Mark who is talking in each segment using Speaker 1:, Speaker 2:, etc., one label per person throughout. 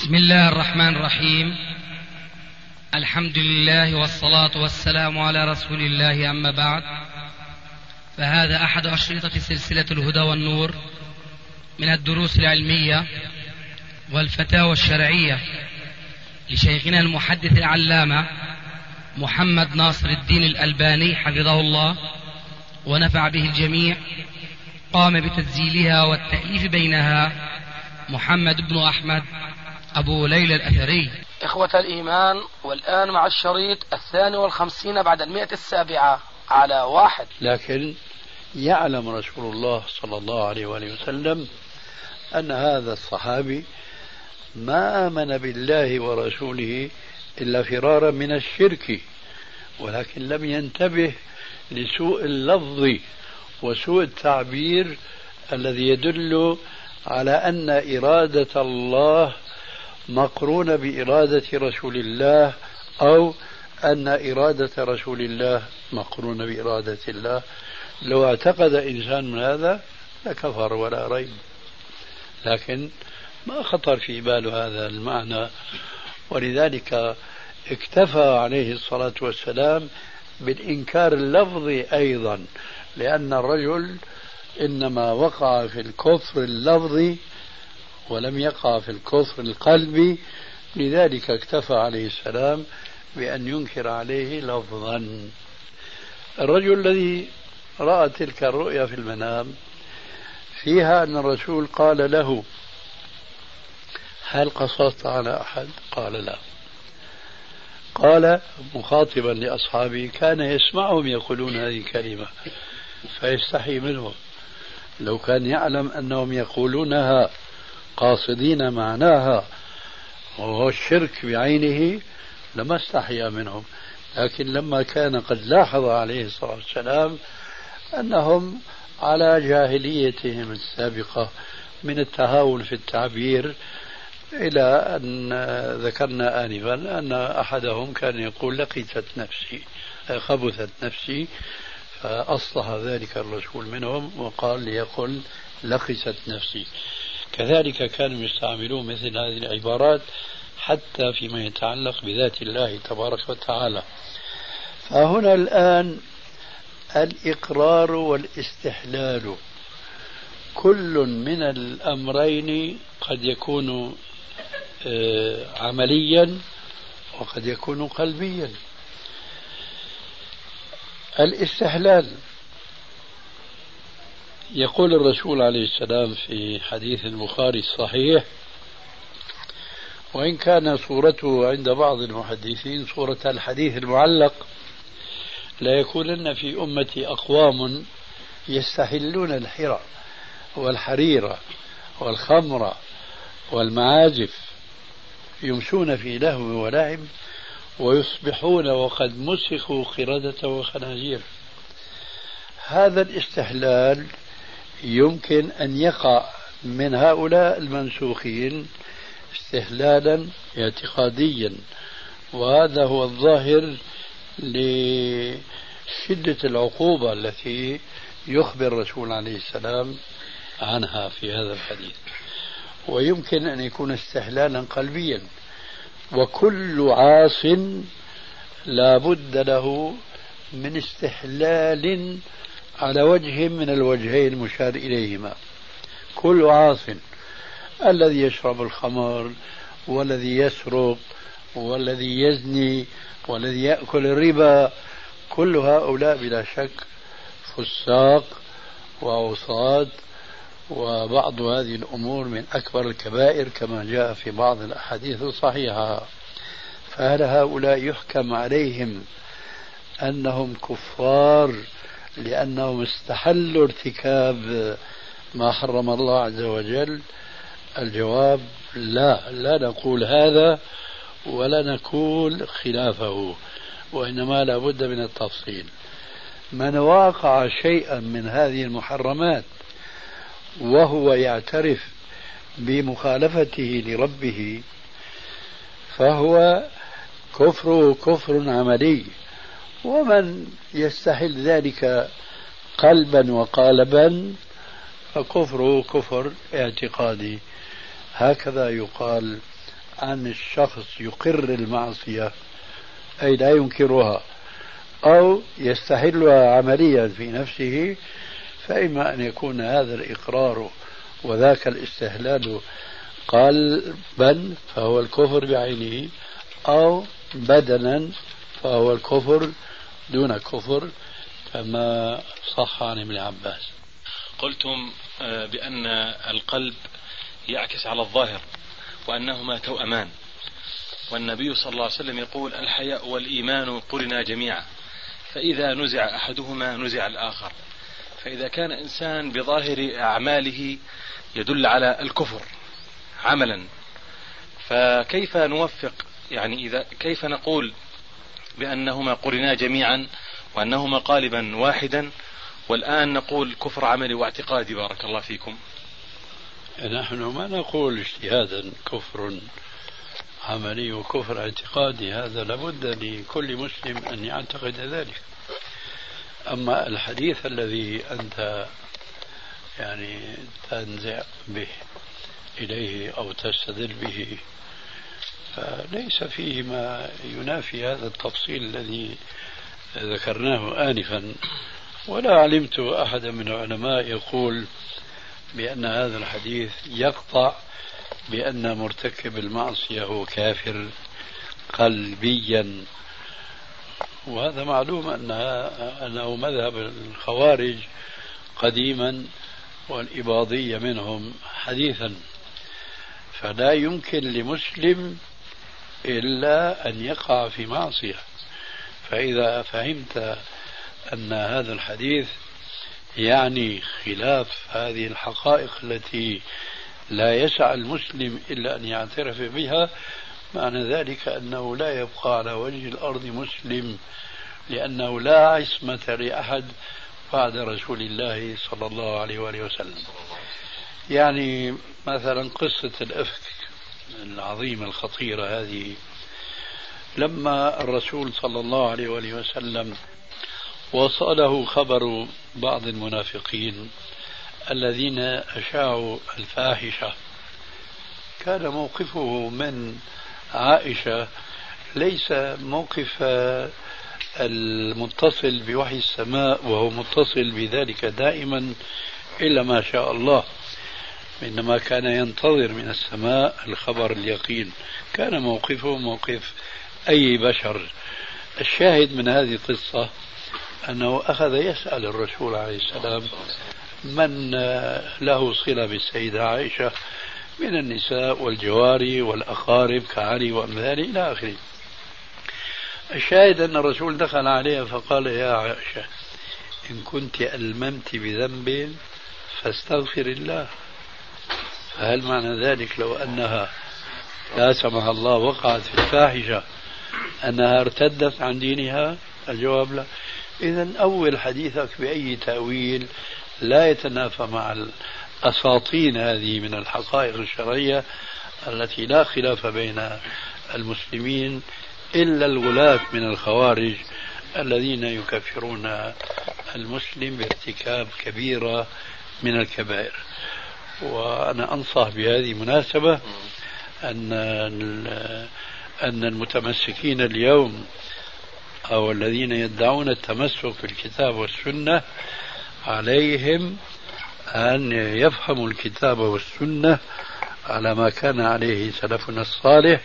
Speaker 1: بسم الله الرحمن الرحيم. الحمد لله والصلاة والسلام على رسول الله، أما بعد، فهذا أحد أشرطة سلسلة الهدى والنور من الدروس العلمية والفتاوى الشرعية لشيخنا المحدث العلامة محمد ناصر الدين الألباني حفظه الله ونفع به الجميع. قام بتسجيلها والتأليف بينها محمد بن أحمد أبو ليلى الأثري.
Speaker 2: إخوة الإيمان، والآن مع الشريط 52 بعد 107 على 1.
Speaker 3: لكن يعلم رسول الله صلى الله عليه وآله وسلم أن هذا الصحابي ما آمن بالله ورسوله إلا فرارا من الشرك، ولكن لم ينتبه لسوء اللفظ وسوء التعبير الذي يدل على أن إرادة الله مقرونة بإرادة رسول الله، أو أن إرادة رسول الله مقرونة بإرادة الله. لو اعتقد إنسان من هذا لكفر ولا ريب، لكن ما خطر في باله هذا المعنى، ولذلك اكتفى عليه الصلاة والسلام بالإنكار اللفظي أيضا، لأن الرجل إنما وقع في الكفر اللفظي ولم يقع في الكفر القلبي، لذلك اكتفى عليه السلام بأن ينكر عليه لفظا. الرجل الذي رأى تلك الرؤيا في المنام فيها أن الرسول قال له: هل قصصت على أحد؟ قال لا. قال مخاطبا لأصحابه: كان يسمعهم يقولون هذه الكلمة فيستحي منهم، لو كان يعلم أنهم يقولونها قاصدين معناها وهو الشرك بعينه لما استحيا منهم. لكن لما كان قد لاحظ عليه الصلاة والسلام أنهم على جاهليتهم السابقة من التهاون في التعبير، إلى أن ذكرنا آنفا أن أحدهم كان يقول: لقيت نفسي، خبثت نفسي، فأصلح ذلك الرسول منهم وقال ليقل لقيت نفسي. كذلك كانوا يستعملون مثل هذه العبارات حتى فيما يتعلق بذات الله تبارك وتعالى. فهنا الآن الإقرار والاستحلال كل من الأمرين قد يكون عمليا وقد يكون قلبيا. الاستحلال يقول الرسول عليه السلام في حديث البخاري الصحيح، وإن كان صورته عند بعض المحدثين صورة الحديث المعلق: لا يكونن في أمتي أقوام يستحلون الحرى والحريرة والخمر والمعازف، يمشون في لهو ولعب، ويصبحون وقد مسخوا قردة وخنازير. هذا الاستحلال يمكن أن يقع من هؤلاء المنسوخين استحلالا اعتقاديا، وهذا هو الظاهر لشدة العقوبة التي يخبر الرسول عليه السلام عنها في هذا الحديث. ويمكن أن يكون استحلالا قلبيا، وكل عاص لا بد له من استحلال على وجه من الوجهين المشار إليهما. كل عاص، الذي يشرب الخمر والذي يسرق والذي يزني والذي يأكل الربا، كل هؤلاء بلا شك فساق وعصاة، وبعض هذه الأمور من أكبر الكبائر كما جاء في بعض الأحاديث الصحيحة. فهل هؤلاء يحكم عليهم أنهم كفار لأنهم استحلوا ارتكاب ما حرم الله عز وجل؟ الجواب: لا نقول هذا ولا نقول خلافه، وإنما لا بد من التفصيل. من واقع شيئا من هذه المحرمات وهو يعترف بمخالفته لربه فهو كفره كفر عملي، ومن يستحل ذلك قلبا وقالبا فكفره كفر اعتقادي. هكذا يقال عن الشخص يقر المعصية أي لا ينكرها أو يستحلها عمليا في نفسه، فإما أن يكون هذا الإقرار وذاك الاستحلال قلبا فهو الكفر بعينه، أو بدنا فهو الكفر دون كفر، كما صح عن ابن عباس.
Speaker 4: قلتم بأن القلب يعكس على الظاهر وأنهما توأمان، والنبي صلى الله عليه وسلم يقول الحياء والإيمان قرنا جميعا، فإذا نزع أحدهما نزع الآخر. فإذا كان إنسان بظاهر أعماله يدل على الكفر عملا، فكيف نوفق؟ يعني كيف نقول بأنهما قرنا جميعا وأنهما قالبا واحدا، والآن نقول كفر عملي واعتقادي؟ بارك الله فيكم.
Speaker 3: نحن ما نقول اجتهادا كفر عملي وكفر اعتقادي، هذا لابد لكل مسلم أن يعتقد ذلك. أما الحديث الذي أنت يعني تنزع به إليه أو تستدل به فليس فيه ما ينافي هذا التفصيل الذي ذكرناه آنفا، ولا علمت أحدا من العلماء يقول بأن هذا الحديث يقطع بأن مرتكب المعصية هو كافر قلبيا، وهذا معلوم أنه مذهب الخوارج قديما والإباضية منهم حديثا. فلا يمكن لمسلم إلا أن يقع في معصية. فإذا فهمت أن هذا الحديث يعني خلاف هذه الحقائق التي لا يسع المسلم إلا أن يعترف بها، معنى ذلك أنه لا يبقى على وجه الأرض مسلم، لأنه لا عصمة لأحد بعد رسول الله صلى الله عليه وآله وسلم. يعني مثلا قصة الإفك العظيمة الخطيرة هذه، لما الرسول صلى الله عليه وآله وسلم وصله خبر بعض المنافقين الذين أشاعوا الفاحشة، كان موقفه من عائشة ليس موقف المتصل بوحي السماء وهو متصل بذلك دائما إلا ما شاء الله، إنما كان ينتظر من السماء الخبر اليقين. كان موقفه موقف أي بشر. الشاهد من هذه القصة أنه أخذ يسأل الرسول عليه السلام من له صلة بالسيدة عائشة من النساء والجواري والأقارب كعلي وأمثاله إلى آخره. الشاهد أن الرسول دخل عليها فقال يا عائشة إن كنت ألممت بذنب فاستغفر الله. فهل معنى ذلك لو أنها لا سمح الله وقعت في الفاحشة أنها ارتدت عن دينها؟ الجواب لا. إذن أول حديثك بأي تأويل لا يتنافى مع الأساطين هذه من الحقائق الشرعية التي لا خلاف بين المسلمين إلا الغلاة من الخوارج الذين يكفرون المسلم بارتكاب كبيرة من الكبائر. وأنا أنصح بهذه المناسبة أن المتمسكين اليوم أو الذين يدعون التمسك بالكتاب والسنة عليهم أن يفهموا الكتاب والسنة على ما كان عليه سلفنا الصالح،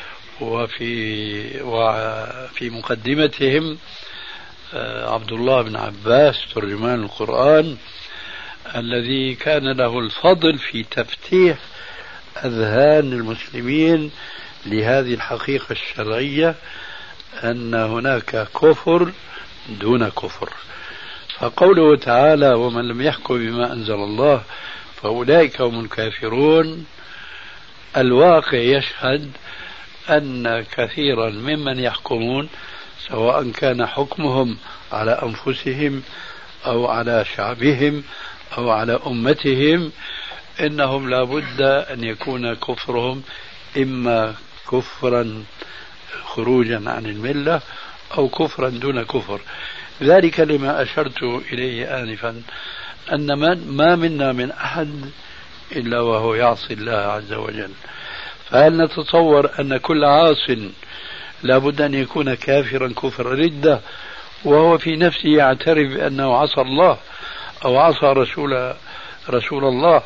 Speaker 3: وفي مقدمتهم عبد الله بن عباس ترجمان القرآن الذي كان له الفضل في تفتيح أذهان المسلمين لهذه الحقيقة الشرعية أن هناك كفر دون كفر. فقوله تعالى ومن لم يحكم بما أنزل الله فأولئك هم الكافرون، الواقع يشهد أن كثيرا ممن يحكمون سواء كان حكمهم على أنفسهم أو على شعبهم أو على أمتهم إنهم لا بد أن يكون كفرهم إما كفرا خروجا عن الملة أو كفرا دون كفر. ذلك لما أشرت إليه آنفا أن ما منا من أحد إلا وهو يعصي الله عز وجل. فهل نتصور أن كل عاص لابد أن يكون كافرا كفر ردة وهو في نفسه يعترف بأنه عصى الله أو عصى رسول الله؟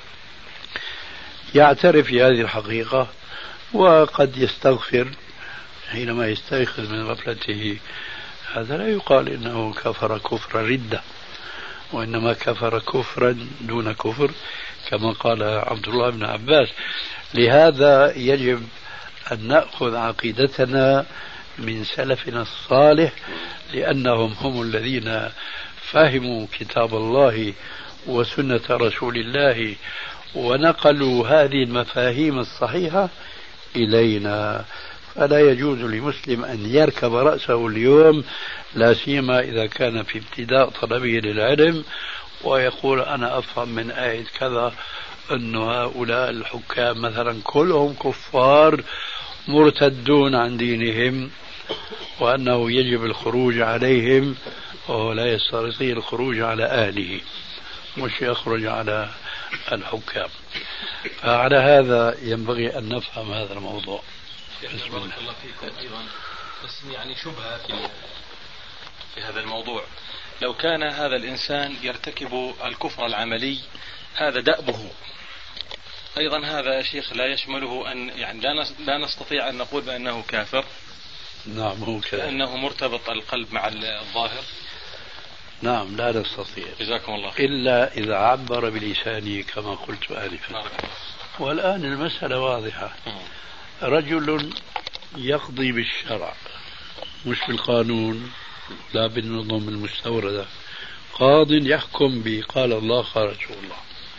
Speaker 3: يعترف في هذه الحقيقة وقد يستغفر حينما يستيقظ من غفلته. هذا لا يقال إنه كفر كفر ردة، وإنما كفر كفرا دون كفر كما قال عبد الله بن عباس. لهذا يجب أن نأخذ عقيدتنا من سلفنا الصالح، لأنهم هم الذين فهموا كتاب الله وسنة رسول الله ونقلوا هذه المفاهيم الصحيحة إلينا. فلا يجوز لمسلم أن يركب رأسه اليوم، لا سيما إذا كان في ابتداء طلبه للعلم، ويقول أنا أفهم من آية كذا أن هؤلاء الحكام مثلا كلهم كفار مرتدون عن دينهم وأنه يجب الخروج عليهم، وهو لا يستطيع الخروج على أهله، مش يخرج على الحكام. فعلى هذا ينبغي أن نفهم هذا الموضوع.
Speaker 4: بسم الله فيكم أيضا، بس يعني شبهة في هذا الموضوع. لو كان هذا الإنسان يرتكب الكفر العملي هذا دأبه، أيضا هذا يا شيخ لا يشمله أن يعني لا نستطيع أن نقول بأنه كافر.
Speaker 3: نعم هو كذا،
Speaker 4: لأنه مرتبط القلب مع الظاهر.
Speaker 3: نعم لا نستطيع.
Speaker 4: جزاكم الله خير.
Speaker 3: إلا إذا عبر بلسانه كما قلت آنفا. والآن المسألة واضحة. رجل يقضي بالشرع مش بالقانون لا بالنظم المستوردة، قاض يحكم بقال الله قال رسول الله،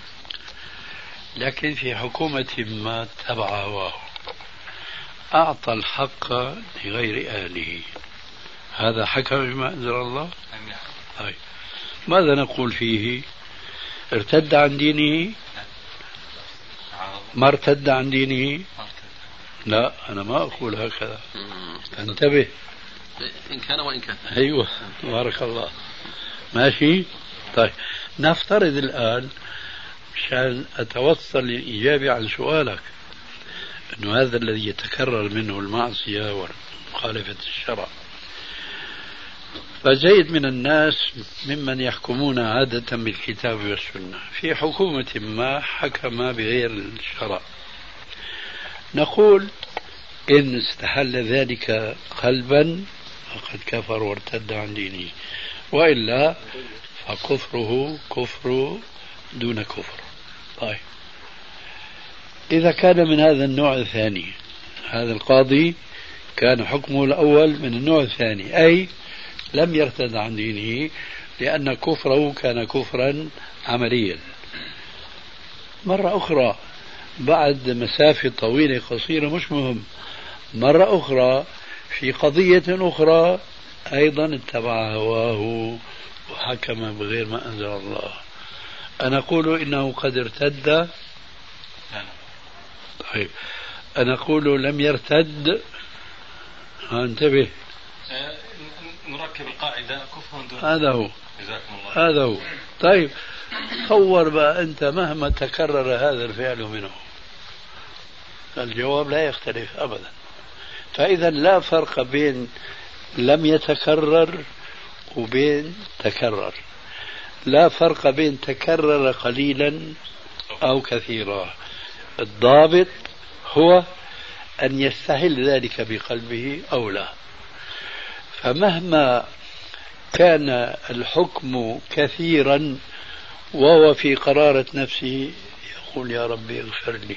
Speaker 3: لكن في حكومة ما تبع هواه أعطى الحق لغير أهله، هذا حكم بما أنزل الله. طيب ماذا نقول فيه؟ ارتد عن دينه؟ ما ارتد عن دينه؟ لا أنا ما أقول هكذا، انتبه.
Speaker 2: إن كان وإن كان.
Speaker 3: أيوة بارك الله. ماشي. طيب نفترض الآن مشان أتوصل للإجابة عن سؤالك أنه هذا الذي يتكرر منه المعصية ومخالفة الشرع، فزيد من الناس ممن يحكمون عادة بالكتاب والسنة في حكومة ما حكم بغير الشرع، نقول إن استحل ذلك قلبا فقد كفر وارتد عن دينه، وإلا فكفره كفر دون كفر. طيب إذا كان من هذا النوع الثاني، هذا القاضي كان حكمه الأول من النوع الثاني، أي لم يرتد عن دينه لأن كفره كان كفرا عمليا. مرة أخرى بعد مسافة طويلة قصيرة مش مهم، مرة أخرى في قضية أخرى أيضا اتبع هواه وحكم بغير ما أنزل الله، أنا أقول إنه قد ارتد. طيب أنا أقول لم يرتد. انتبه،
Speaker 4: نركب القاعدة كفر دون.
Speaker 3: هذا هو.
Speaker 4: جزاكم الله.
Speaker 3: هذا هو. طيب تصور بقى أنت مهما تكرر هذا الفعل منه الجواب لا يختلف أبدا. فإذا لا فرق بين لم يتكرر وبين تكرر، لا فرق بين تكرر قليلا أو كثيرا، الضابط هو أن يستحل ذلك بقلبه أو لا. فمهما كان الحكم كثيرا وهو في قرارة نفسه يقول يا ربي اغفر لي،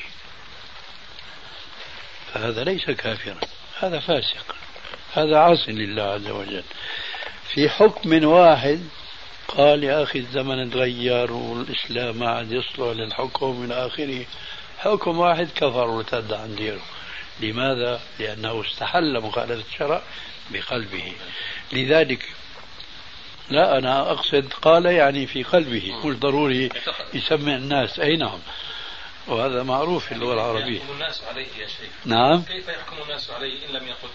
Speaker 3: فهذا ليس كافرا، هذا فاسق، هذا عاص لله عز وجل. في حكم واحد قال يا أخي الزمن تغير والإسلام ما عاد يصلح للحكم من آخره، حكم واحد كفر وارتد عن دينه. لماذا؟ لأنه استحل مخالفة الشرع بقلبه. لذلك لا أنا أقصد قال يعني في قلبه، مش ضروري يسمع الناس. أي نعم، وهذا معروف في اللغة العربية.
Speaker 4: يحكم الناس عليه يا شيخ.
Speaker 3: نعم.
Speaker 4: كيف يحكم الناس عليه إن لم يقل؟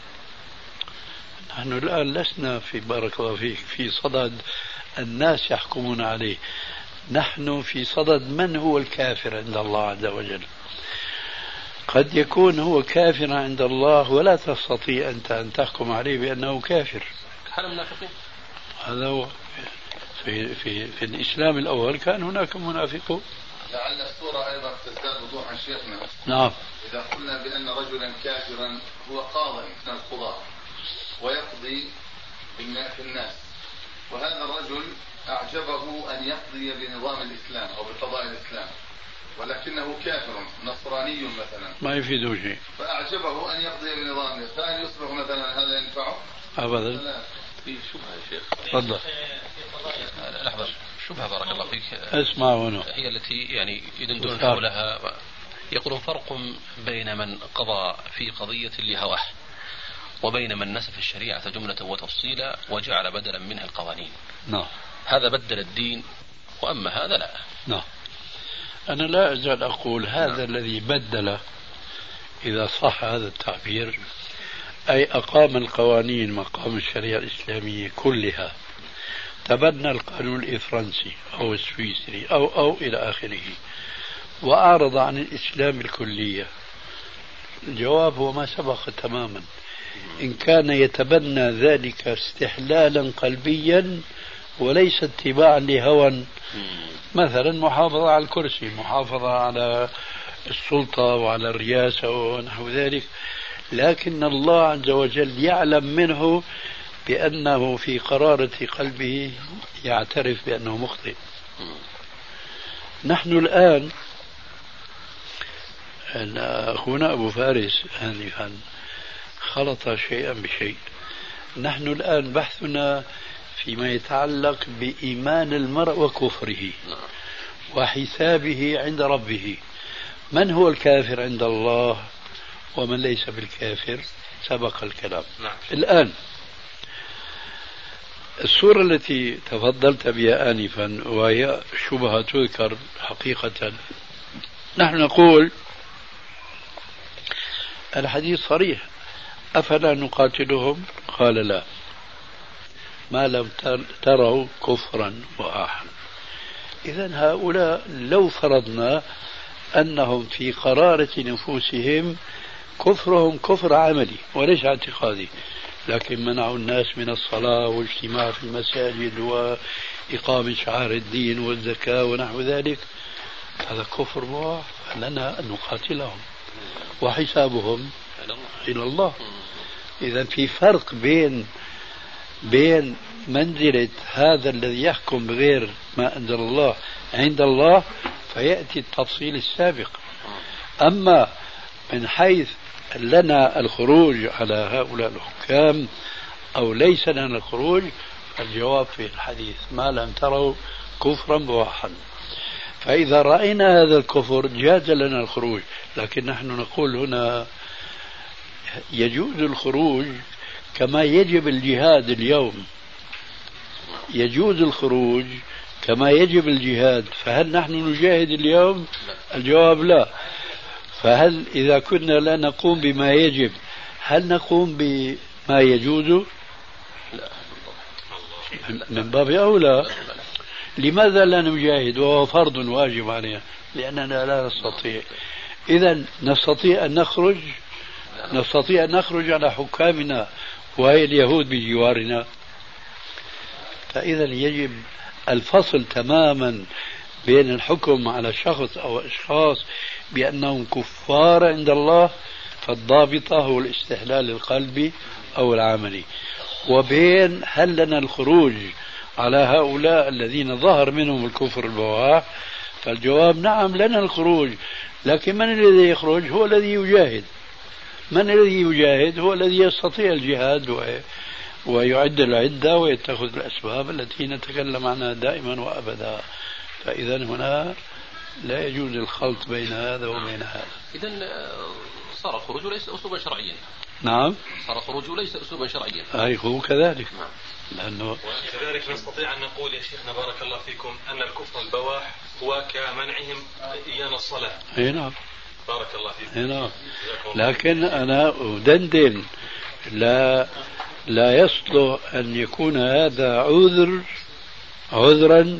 Speaker 3: نحن الآن لسنا في بارك الله فيك في صدد الناس يحكمون عليه، نحن في صدد من هو الكافر عند الله عز وجل. قد يكون هو كافر عند الله ولا تستطيع أنت أن تحكم عليه بأنه كافر.
Speaker 5: هل منافقين؟
Speaker 3: هذا هو. في الإسلام الأول كان هناك منافقون.
Speaker 6: لعل الصورة أيضا تزداد وضوحا شيخنا.
Speaker 3: نعم.
Speaker 6: إذا قلنا بأن رجلا كافرا هو قاضي من القضاة ويقضي في الناس، وهذا الرجل أعجبه أن يقضي بنظام الإسلام أو بقضاء الإسلام، ولكنه كافر نصراني مثلا
Speaker 3: ما يفيده شيء،
Speaker 6: فأعجبه أن يقضي بنظام، فهل يصبح مثلا هذا ينفعه؟
Speaker 3: أبدا.
Speaker 5: في شبهة يا شيخ.
Speaker 3: تفضل.
Speaker 5: لحظة، شبهة بارك الله فيك.
Speaker 3: اسمع هنا.
Speaker 5: هي التي يعني يدندون حولها، يقولون فرق بين من قضى في قضية لهواه وبين من نسف الشريعة جملة وتفصيلا وجعل بدلا منها القوانين.
Speaker 3: نعم.
Speaker 5: هذا بدل الدين، وأما هذا لا.
Speaker 3: نعم. أنا لا أزال أقول هذا الذي بدل، إذا صح هذا التعبير، أي أقام القوانين مقام الشريعة الإسلامية كلها، تبنى القانون الفرنسي أو السويسري أو إلى آخره، وأعرض عن الإسلام الكلية. الجواب هو ما سبق تماما. إن كان يتبنى ذلك استحلالا قلبيا وليس اتباعا لهوى، مثلا محافظة على الكرسي، محافظة على السلطة وعلى الرئاسة ونحو ذلك، لكن الله عز وجل يعلم منه بأنه في قرارة قلبه يعترف بأنه مخطئ. نحن الآن، أخونا أبو فارس آنفا خلط شيئا بشيء. نحن الآن بحثنا فيما يتعلق بإيمان المرء وكفره وحسابه عند ربه. من هو الكافر عند الله ومن ليس بالكافر سبق الكلام. الآن الصورة التي تفضلت بها آنفا وهي شبهة تذكر حقيقة، نحن نقول الحديث صريح: أفلا نقاتلهم؟ قال لا، ما لم تروا كفرا وآحا. إذن هؤلاء لو فرضنا أنهم في قرارة نفوسهم كفرهم كفر عملي وليس اعتقادي، لكن منعوا الناس من الصلاة والاجتماع في المساجد وإقامة شعائر الدين والزكاة ونحو ذلك، هذا كفر بواح، فلنا أن نقاتلهم وحسابهم إلى الله. إذا في فرق بين منزلة هذا الذي يحكم بغير ما أنزل الله عند الله، فيأتي التفصيل السابق. أما من حيث لنا الخروج على هؤلاء الحكام أو ليس لنا الخروج، فالجواب في الحديث: ما لم تروا كفرا بواحا. فإذا رأينا هذا الكفر جاز لنا الخروج، لكن نحن نقول هنا يجوز الخروج كما يجب الجهاد اليوم، يجوز الخروج كما يجب الجهاد. فهل نحن نجاهد اليوم؟ الجواب لا. فهل إذا كنا لا نقوم بما يجب هل نقوم بما يجوز؟ من باب أولى. لماذا لا نجاهد وهو فرض واجب علينا؟ لأننا لا نستطيع. إذن نستطيع أن نخرج على حكامنا وهي اليهود بجوارنا. فإذا يجب الفصل تماما بين الحكم على شخص أو أشخاص بأنهم كفار عند الله، فالضابطة هو الاستحلال القلبي أو العملي، وبين هل لنا الخروج على هؤلاء الذين ظهر منهم الكفر البواح. فالجواب: نعم لنا الخروج، لكن من الذي يخرج؟ هو الذي يجاهد. من الذي يجاهد؟ هو الذي يستطيع الجهاد ويعد العدة ويتخذ الأسباب التي نتكلم عنها دائما وأبدا. فإذا هنا لا يجوز الخلط بين هذا وبين هذا.
Speaker 5: إذن صار الخروج ليس أسلوبا شرعيا.
Speaker 3: نعم،
Speaker 5: صار الخروج ليس أسلوبا شرعيا.
Speaker 3: أي هو كذلك. لأنه
Speaker 4: كذلك نستطيع أن نقول يا شيخنا بارك الله فيكم أن الكفر البواح هو كمنعهم إيانا الصلاة.
Speaker 3: أي نعم،
Speaker 4: بارك الله فيكم.
Speaker 3: أي نعم. لكن أنا أدندن لا يصلح أن يكون هذا عذرا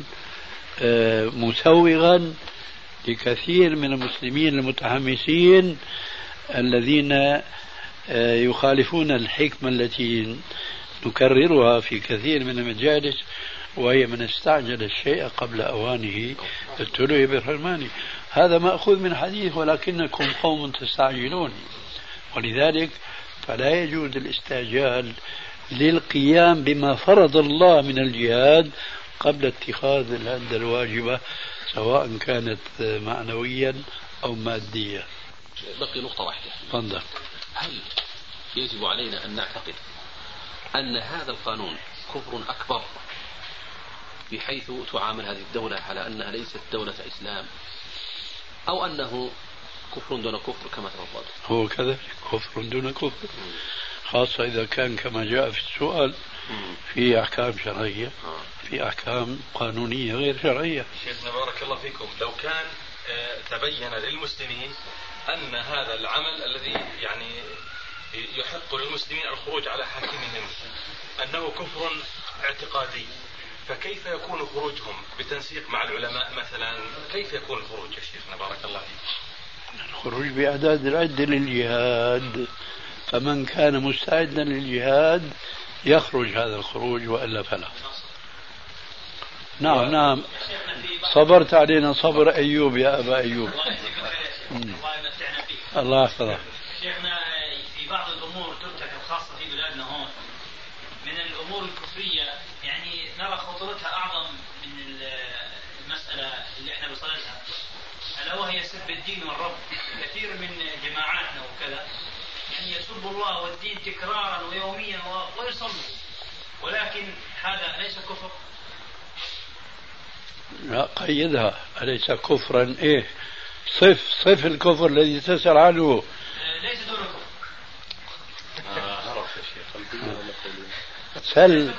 Speaker 3: مسوغا لكثير من المسلمين المتحمسين الذين يخالفون الحكمة التي نكررها في كثير من المجالس، وهي من استعجل الشيء قبل أوانه ابتلي بحرمانه. هذا مأخوذ من حديث ولكنكم قوم تستعجلون. ولذلك فلا يجوز الاستعجال للقيام بما فرض الله من الجهاد قبل اتخاذ الهدة الواجبة، سواء كانت معنويا أو ماديا.
Speaker 5: بقي نقطة واحدة.
Speaker 3: تفضل.
Speaker 5: هل يجب علينا أن نعتقد أن هذا القانون كفر أكبر بحيث تعامل هذه الدولة على أنها ليست دولة إسلام، أو أنه كفر دون كفر كما تفضل؟
Speaker 3: هو كذلك كفر دون كفر، خاصة إذا كان كما جاء في السؤال في أحكام شرعية، في أحكام قانونية غير شرعية.
Speaker 4: شيخنا بارك الله فيكم، لو كان تبين للمسلمين أن هذا العمل الذي يعني يحق للمسلمين الخروج على حاكمهم أنه كفر اعتقادي، فكيف يكون خروجهم بتنسيق مع العلماء مثلا؟ كيف يكون الخروج يا شيخنا بارك الله فيك؟
Speaker 3: الخروج بأعداد العدة للجهاد، فمن كان مستعدا للجهاد يخرج هذا الخروج، وإلا فلا. نعم نعم، صبرت علينا صبر أيوب يا أبا أيوب. الله يحفظك.
Speaker 7: شيخنا في بعض الأمور ترتكب خاصة في بلادنا هون من الأمور الكفرية، يعني نرى خطورتها أعظم من المسألة اللي احنا بصددها، ألا وهي سب الدين والرب. كثير من جماعاتنا وكذا يعني يسب الله والدين تكرارا ويوميا ويصلوا، ولكن هذا ليس كفر.
Speaker 3: لا، قيدها، أليس كفرا؟ إيه صف الكفر الذي تسأل عنه.
Speaker 7: ليس دون كفر.
Speaker 4: عرفت يا شيخ.
Speaker 3: سل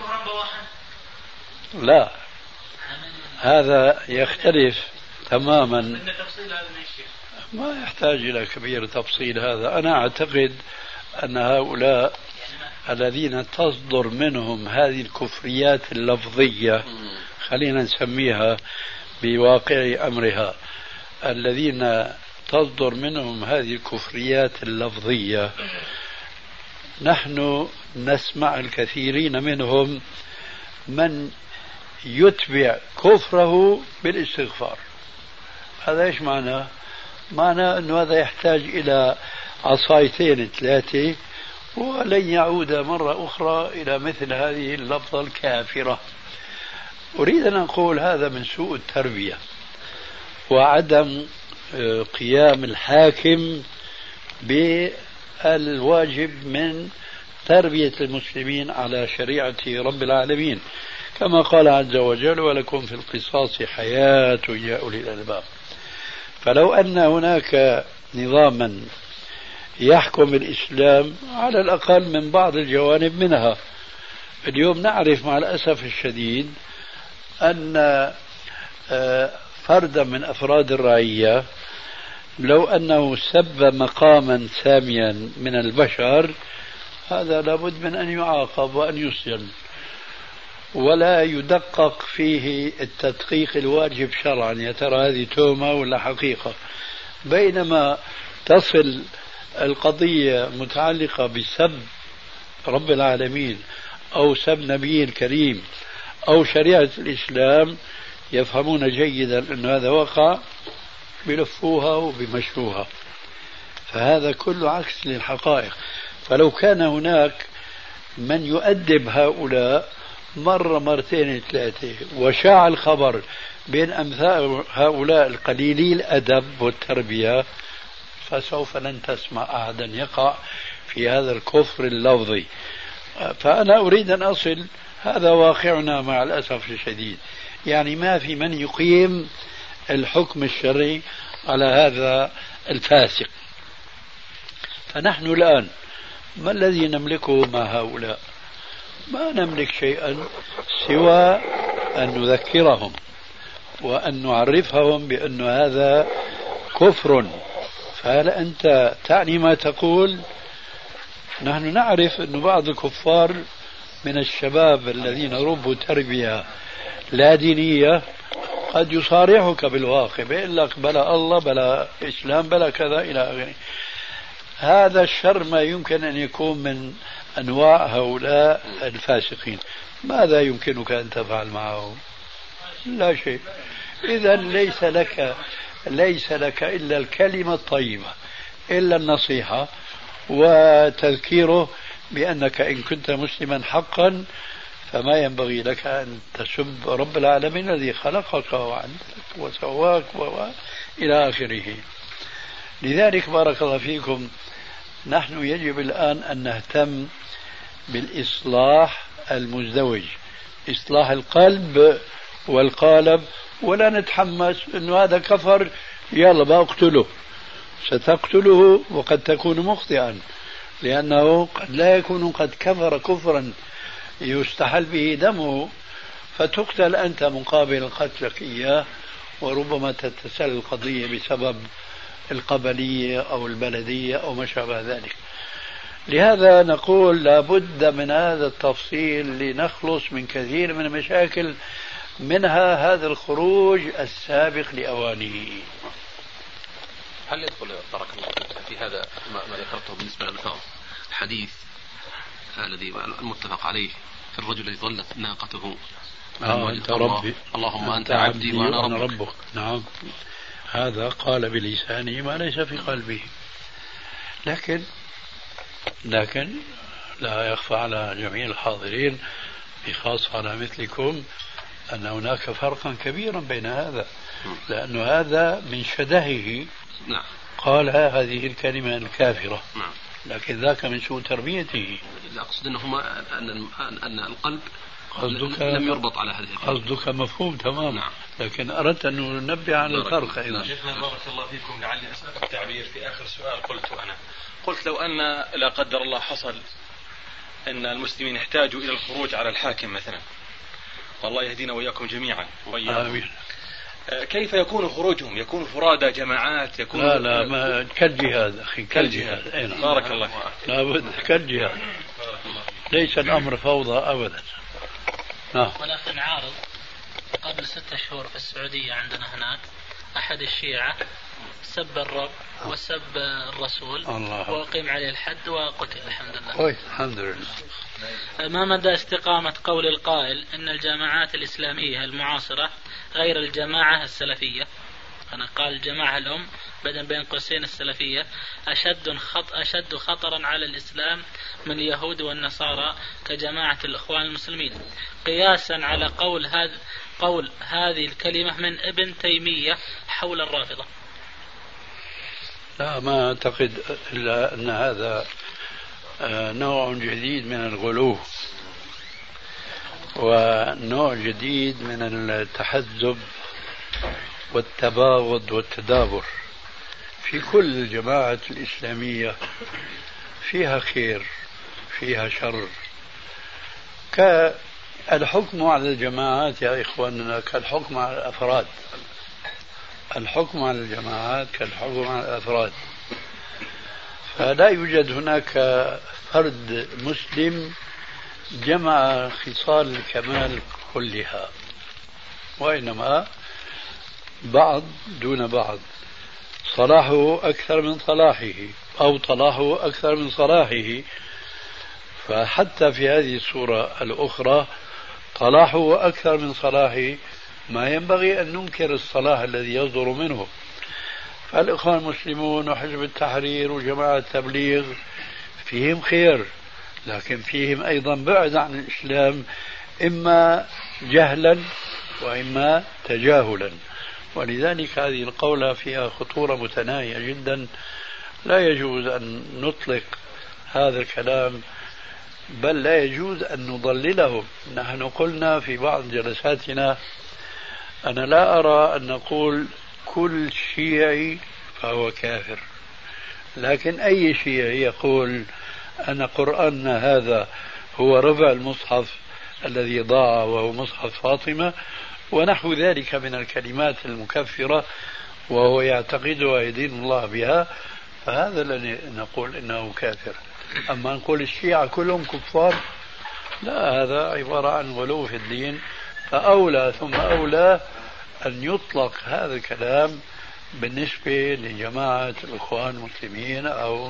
Speaker 3: لا، هذا يختلف تماما، ما يحتاج إلى كبير تفصيل. هذا أنا أعتقد أن هؤلاء الذين تصدر منهم هذه الكفريات اللفظية، خلينا نسميها بواقع أمرها، الذين تصدر منهم هذه الكفريات اللفظية، نحن نسمع الكثيرين منهم من يتبع كفره بالاستغفار. هذا ايش معناه؟ معناه انه هذا يحتاج الى عصايتين ثلاثة ولن يعود مرة اخرى الى مثل هذه اللفظة الكافرة. اريد ان اقول هذا من سوء التربية وعدم قيام الحاكم بالواجب من تربية المسلمين على شريعة رب العالمين، كما قال عز وجل: ولكم في القصاص حياة يا أولي الألباب. فلو أن هناك نظاما يحكم الإسلام على الأقل من بعض الجوانب منها، اليوم نعرف مع الأسف الشديد أن فردا من أفراد الرعية لو أنه سب مقاما ساميا من البشر، هذا لابد من أن يعاقب وأن يسجن، ولا يدقق فيه التدقيق الواجب شرعا، يا ترى هذه تهمة ولا حقيقة. بينما تصل القضية متعلقة بسب رب العالمين أو سب نبي الكريم أو شريعة الإسلام، يفهمون جيدا أن هذا وقع، بلفوها وبمشوها. فهذا كله عكس للحقائق. فلو كان هناك من يؤدب هؤلاء مرة مرتين ثلاثة وشاع الخبر بين أمثال هؤلاء القليلي الأدب والتربية، فسوف لن تسمع أحدا يقع في هذا الكفر اللفظي. فأنا أريد أن أصل، هذا واقعنا مع الأسف الشديد، يعني ما في من يقيم الحكم الشرعي على هذا الفاسق. فنحن الآن ما الذي نملكه مع هؤلاء؟ ما نملك شيئا سوى أن نذكرهم وأن نعرفهم بأن هذا كفر. فهل أنت تعني ما تقول؟ نحن نعرف أن بعض الكفار من الشباب الذين ربوا تربية لا دينية قد يصارحك بالواقع، بيقول لك بلا الله بلا إسلام بلا كذا إلى آخره. هذا الشر ما يمكن أن يكون من أنواع هؤلاء الفاسقين. ماذا يمكنك أن تفعل معه؟ لا شيء. إذا ليس لك إلا الكلمة الطيبة، إلا النصيحة وتذكيره بأنك إن كنت مسلما حقا فما ينبغي لك أن تسب رب العالمين الذي خلقك وعندك وسواك إلى آخره. لذلك بارك الله فيكم، نحن يجب الآن أن نهتم بالإصلاح المزدوج، إصلاح القلب والقالب، ولا نتحمس أنه هذا كفر يلا بقتله. ستقتله وقد تكون مخطئا، لأنه قد لا يكون قد كفر كفرا يستحل به دمه، فتقتل أنت مقابل قتلك إياه، وربما تتسل القضية بسبب القبلية أو البلدية أو ما شابه ذلك. لهذا نقول لابد من هذا التفصيل لنخلص من كثير من المشاكل، منها هذا الخروج السابق لأوانه.
Speaker 5: هل يدخل بارك الله فيك في هذا ما ذكرته بالنسبة للألفاظ الحديث الذي المتفق عليه في الرجل الذي ظلت ناقته
Speaker 3: أنت ربي
Speaker 5: اللهم أنت عبدي وأنا
Speaker 3: ربك. نعم، هذا قال بلسانه ما ليس في قلبه. لكن لا يخفى على جميع الحاضرين بخاصة على مثلكم أن هناك فرقا كبيرا بين هذا، لأن هذا من شدهه قال هذه الكلمة الكافرة، لكن ذاك من سوء تربيته.
Speaker 5: أقصد أن القلب لم يربط على هذه الكلمة.
Speaker 3: قصدك مفهوم تمام. لكن أردت أن ننبه على الفرق أيضا.
Speaker 4: شيخنا بارك الله فيكم، لعلي أسأل التعبير في آخر سؤال قلت لو أن لا قدر الله حصل أن المسلمين يحتاجوا إلى الخروج على الحاكم مثلا، والله يهدينا وإياكم جميعا
Speaker 3: آمين،
Speaker 4: كيف يكون خروجهم؟ يكون فرادى جماعات؟ يكون
Speaker 3: لا ما كالجهاد أخي، كالجهاد.
Speaker 4: بارك الله فيك.
Speaker 3: لابد كالجهاد، ليس الأمر فوضى أبدا.
Speaker 8: ولكن عارض قبل 6 شهور في السعودية عندنا هناك أحد الشيعة سب الرب وسب الرسول وقيم عليه الحد وقتل الحمد لله.
Speaker 3: الحمد لله.
Speaker 8: ما مدى استقامة قول القائل إن الجماعات الإسلامية المعاصرة غير الجماعة السلفية؟ أنا قال الجماعة الأم بدل بين قوسين السلفية أشد خطرا على الإسلام من اليهود والنصارى كجماعة الإخوان المسلمين، قياسا على قول هذه الكلمة من ابن تيمية حول الرافضة.
Speaker 3: لا، ما أعتقد إلا أن هذا نوع جديد من الغلو ونوع جديد من التحزب والتباغض والتدابر. في كل الجماعة الإسلامية فيها خير فيها شر. كالحكم على الجماعات يا إخواننا كالحكم على الأفراد. الحكم على الجماعات كالحكم على الأفراد، فلا يوجد هناك فرد مسلم جمع خصال الكمال كلها، وإنما بعض دون بعض، صلاحه أكثر من صلاحه أو صلاحه أكثر من صلاحه. فحتى في هذه الصورة الأخرى صلاحه أكثر من صلاحه، ما ينبغي أن ننكر الصلاح الذي يصدر منه. فالإخوان المسلمون وحزب التحرير وجماعة التبليغ فيهم خير، لكن فيهم أيضا بعد عن الإسلام، إما جهلا وإما تجاهلا. ولذلك هذه القولة فيها خطورة متناهية جدا، لا يجوز أن نطلق هذا الكلام، بل لا يجوز أن نضلله. نحن قلنا في بعض جلساتنا أنا لا أرى أن نقول كل شيعي فهو كافر، لكن أي شيعي يقول أن قرآننا هذا هو ربع المصحف الذي ضاع وهو مصحف فاطمة ونحو ذلك من الكلمات المكفرة وهو يعتقد ويدين الله بها، فهذا الذي نقول إنه كافر. أما نقول الشيعة كلهم كفار، لا، هذا عبارة عن غلو في الدين. فأولى ثم أولى أن يطلق هذا الكلام بالنسبة لجماعة الإخوان المسلمين أو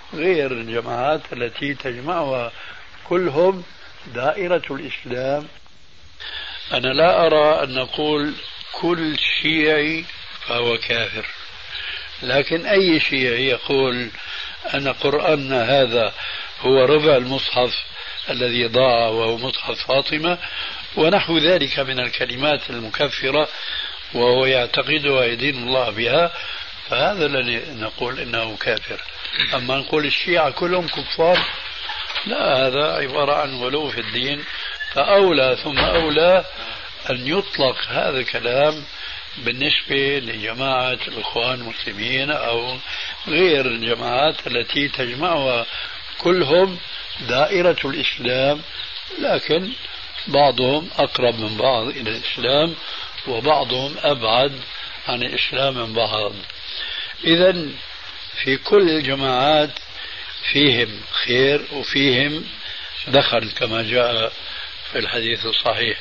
Speaker 3: غير الجماعات التي تجمعها كلهم دائرة الإسلام. أنا لا أرى أن نقول كل شيعي فهو كافر، لكن أي شيعي يقول أن قرآننا هذا هو ربع المصحف الذي ضاع وهو مصحف فاطمة ونحو ذلك من الكلمات المكفرة وهو يعتقدها يدين الله بها، فهذا الذي نقول إنه كافر. أما نقول الشيعة كلهم كفار، لا، هذا عبارة عن غلو في الدين. فأولى ثم أولى أن يطلق هذا الكلام بالنسبة لجماعة الإخوان المسلمين أو غير الجماعات التي تجمعها كلهم دائرة الإسلام، لكن بعضهم أقرب من بعض إلى الإسلام وبعضهم أبعد عن الإسلام من بعض. إذن في كل الجماعات فيهم خير وفيهم دخل كما جاء في الحديث الصحيح.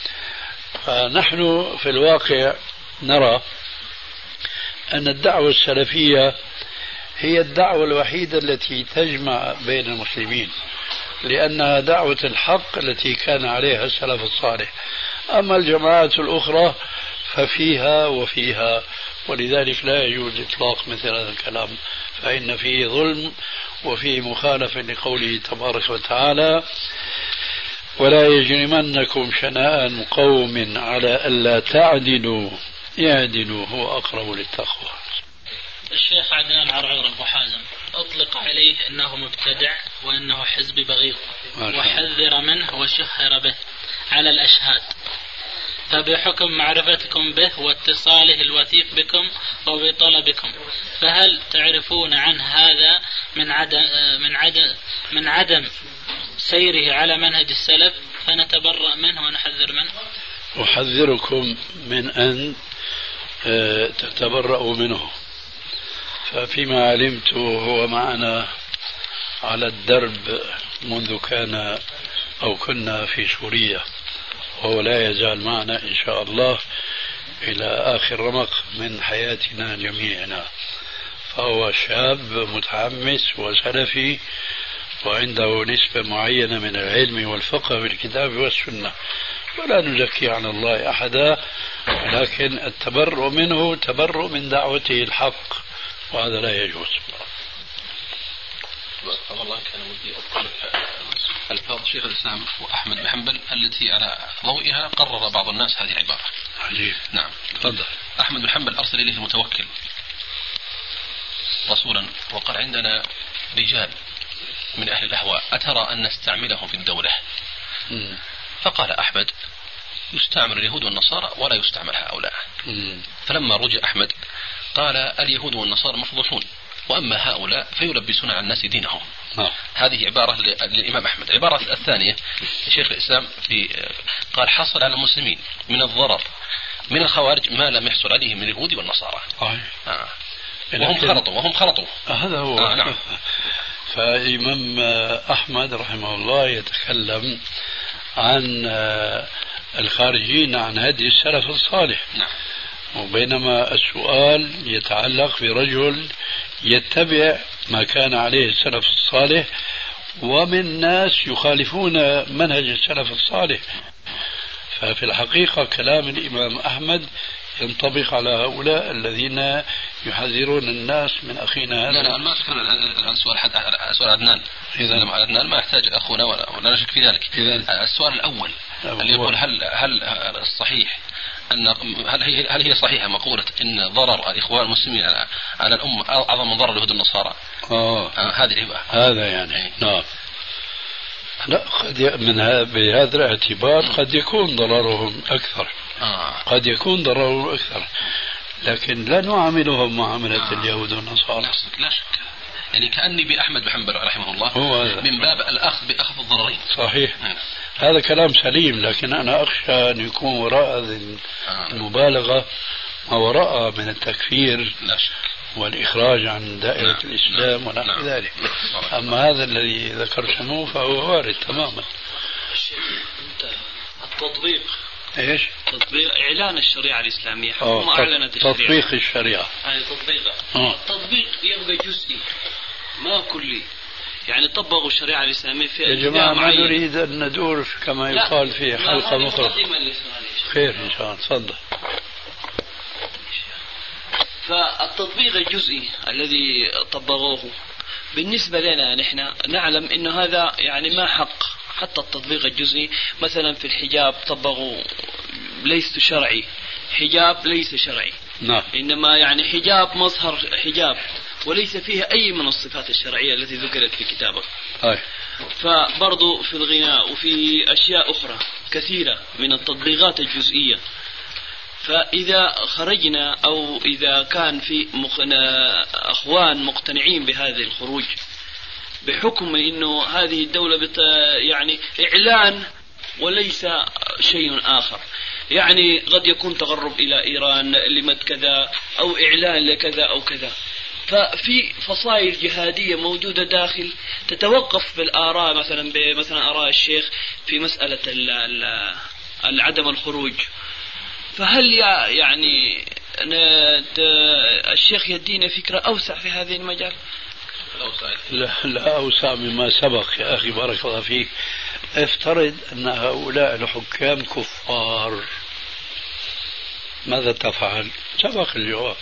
Speaker 3: فنحن في الواقع نرى أن الدعوة السلفية هي الدعوة الوحيدة التي تجمع بين المسلمين، لأنها دعوة الحق التي كان عليها السلف الصالح. أما الجماعات الأخرى ففيها وفيها، ولذلك لا يجوز إطلاق مثل هذا الكلام، فإن فيه ظلم وفيه مخالفة لقوله تبارك وتعالى: ولا يجرمنكم شنآن قوم على ألا تعدلوا اعدلوا هو أقرب للتقوى.
Speaker 8: الشيخ عدنان عرعور أبو حازم أطلق عليه أنه مبتدع وأنه حزب بغيض، وحذر منه وشهر به على الأشهاد، فبحكم معرفتكم به واتصاله الوثيق بكم وبطلبكم، فهل تعرفون عن هذا من عدم سيره على منهج السلف فنتبرأ منه ونحذر منه؟
Speaker 3: أحذركم من أن تتبرأوا منه، ففيما علمت هو معنا على الدرب منذ كان أو كنا في سوريا، وهو لا يزال معنا إن شاء الله إلى آخر رمق من حياتنا جميعنا. فهو شاب متحمس وسلفي وعنده نسبة معينة من العلم والفقه في الكتاب والسنة، ولا نزكي على الله أحدا، لكن التبرؤ منه تبرؤ من دعوته الحق، وهذا لا يجوز.
Speaker 5: والله كان ودي أذكر ألفاظ شيخ الإسلام وأحمد بن حنبل التي على ضوئها قرر بعض الناس هذه العبارة.
Speaker 3: عجيب.
Speaker 5: نعم.
Speaker 3: تفضل.
Speaker 5: أحمد بن حنبل أرسل إليه المتوكل رسولا وقال: عندنا رجال من أهل الأهواء أترى أن نستعملهم في الدولة؟ فقال أحمد: يستعمل اليهود والنصارى ولا يستعمل هؤلاء. فلما رجع أحمد قال: اليهود والنصارى مفضوحون، وأما هؤلاء فيلبسون على الناس دينهم. هذه عبارة للإمام أحمد. العبارة الثانية شيخ الإسلام قال: حصل على المسلمين من الضرر من الخوارج ما لم يحصل عليه من اليهود والنصارى. وهم خلطوا
Speaker 3: هذا هو.
Speaker 5: نعم.
Speaker 3: فالإمام أحمد رحمه الله يتكلم عن الخارجين عن هدي السلف الصالح.
Speaker 5: نعم.
Speaker 3: وبينما السؤال يتعلق برجل يتبع ما كان عليه السلف الصالح، ومن ناس يخالفون منهج السلف الصالح. ففي الحقيقة كلام الإمام أحمد ينطبق على هؤلاء الذين يحذرون الناس من أخينا هذا.
Speaker 5: لا ما أذكر سؤال عدنان. إذا عدنان ما يحتاج أخونا ولا نشك في ذلك. السؤال الأول اللي يقول هل الصحيح أن هل هي صحيحة مقولة إن ضرر الإخوان المسلمين على الأمة أعظم من ضرر اليهود النصارى؟ هذه العبارة.
Speaker 3: هذا يعني نعم. لا، قد بهذا الاعتبار قد يكون ضررهم أكثر. قد يكون ضررهم أكثر، لكن لا نعاملهم معاملة اليهود والنصارى.
Speaker 5: لا شك. يعني كأني بأحمد بن حنبل رحمه الله من باب الأخذ بأخذ الضررين.
Speaker 3: صحيح. هذا كلام سليم، لكن أنا أخشى أن يكون وراء هذه المبالغة ما وراء من التكفير والإخراج عن دائرة الإسلام ونحو ذلك. أما هذا الذي ذكرتموه فهو وارد تماما.
Speaker 9: التطبيق
Speaker 3: ايش؟
Speaker 9: تطبيق اعلان الشريعه الاسلاميه، حكم اعلنت الشريعه.
Speaker 3: تطبيق الشريعه.
Speaker 9: تطبيق يبقى جزئي ما كلي، يعني طبقوا الشريعة الإسلامية في
Speaker 3: يا جماعة ما نريد أن ندور كما يقال في حلقة مطرقة. خير إن شاء الله، تفضل.
Speaker 9: فالتطبيق الجزئي الذي طبقوه بالنسبة لنا نحن نعلم أنه هذا يعني ما حق. حتى التطبيق الجزئي مثلا في الحجاب طبقوا ليس شرعي، حجاب ليس شرعي.
Speaker 3: نعم.
Speaker 9: إنما يعني حجاب مظهر حجاب وليس فيها أي من الصفات الشرعية التي ذكرت في كتابك. فبرضو في الغناء وفي أشياء أخرى كثيرة من التطبيقات الجزئية. فإذا خرجنا أو إذا كان في أخوان مقتنعين بهذا الخروج بحكم أنه هذه الدولة يعني إعلان وليس شيء آخر، يعني قد يكون تغرب إلى إيران لمد كذا أو إعلان لكذا أو كذا، ففي فصائل جهادية موجودة داخل تتوقف بالآراء، مثلا آراء الشيخ في مسألة عدم الخروج. فهل يعني الشيخ يدينا فكرة أوسع في هذه المجال؟
Speaker 3: لا أوسع مما سبق يا أخي، بارك الله فيك. افترض أن هؤلاء الحكام كفار، ماذا تفعل؟ سبق الجواب.